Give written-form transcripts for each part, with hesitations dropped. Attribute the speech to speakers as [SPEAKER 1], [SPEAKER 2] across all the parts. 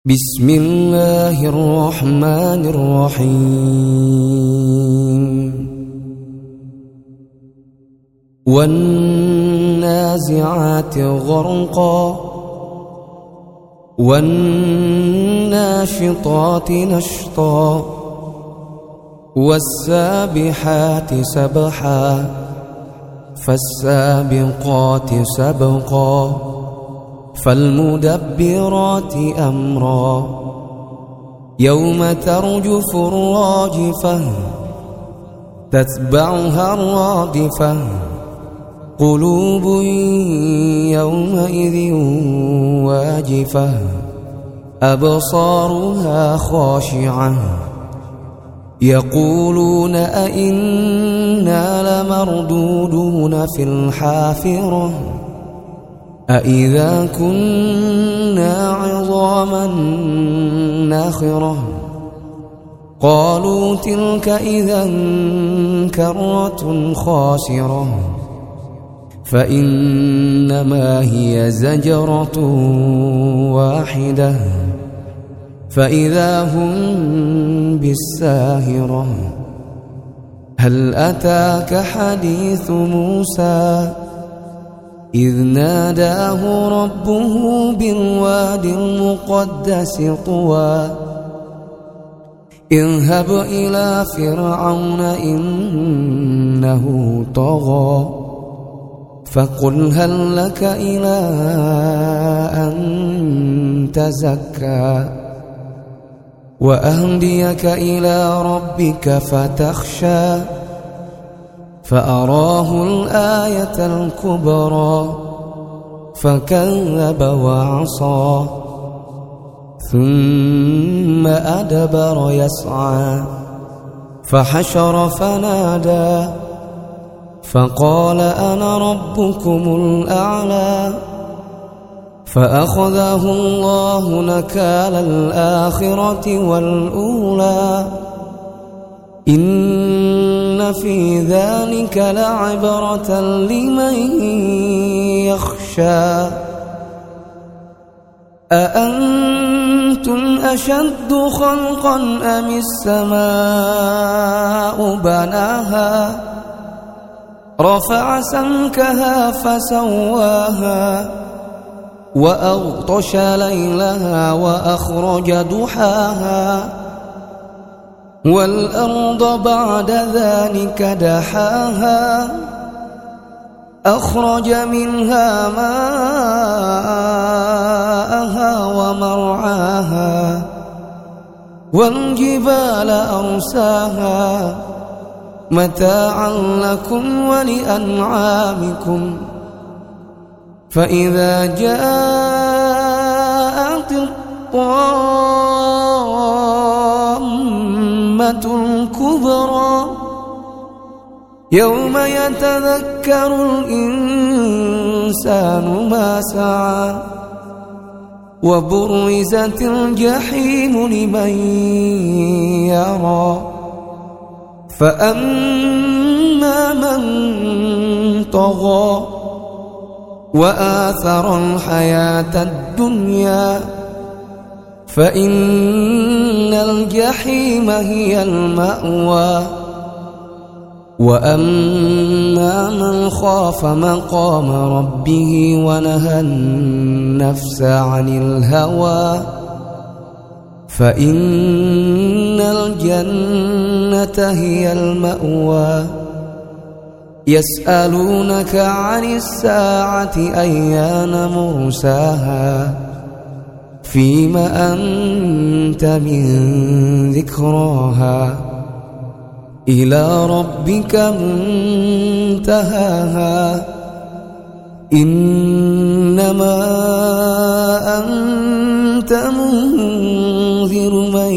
[SPEAKER 1] بسم الله الرحمن الرحيم والنازعات غرقا والناشطات نشطا والسابحات سبحا فالسابقات سبقا فالمدبرات أمرا يوم ترجف الراجفة تتبعها الرادفة قلوب يومئذ واجفة أبصارها خاشعة يقولون أئنا لمردودون في الحافرة أإذا كنا عظاما نخرة قالوا تلك إذا كرة خاسرة فإنما هي زجرة واحدة فإذا هم بالساهرة هل أتاك حديث موسى إذ ناداه ربه بالواد المقدس طوى اذهب إلى فرعون إنه طغى فقل هل لك إلى أن تزكى وأهديك إلى ربك فتخشى فأراه الآية الكبرى فكذب وعصى ثم أدبر يسعى فحشر فنادى فقال أنا ربكم الأعلى فأخذه الله نكال الآخرة والأولى إن في ذلك لعبرة لمن يخشى أأنتم أشد خلقا أم السماء بناها رفع سمكها فسواها وأغطش ليلها وأخرج ضحاها والأرض بعد ذلك دحاها أخرج منها ماءها ومرعاها والجبال أرساها متاعا لكم ولأنعامكم فإذا جاءت الطامة الكبرى يوم يتذكر الإنسان ما سعى وبرزت الجحيم لمن يرى فأما من طغى وآثر الحياة الدنيا فإن الجحيم هي المأوى وأما من خاف مقام ربه ونهى النفس عن الهوى فإن الجنة هي المأوى يسألونك عن الساعة أيان مرساها فيم أنت من ذكراها إلى ربك منتهاها إنما أنت منذر من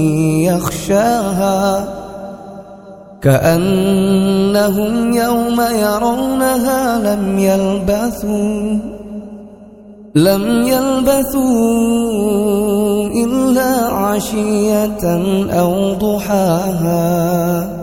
[SPEAKER 1] يخشاها كأنهم يوم يرونها لم يلبثوا إلا عشية أو ضحاها.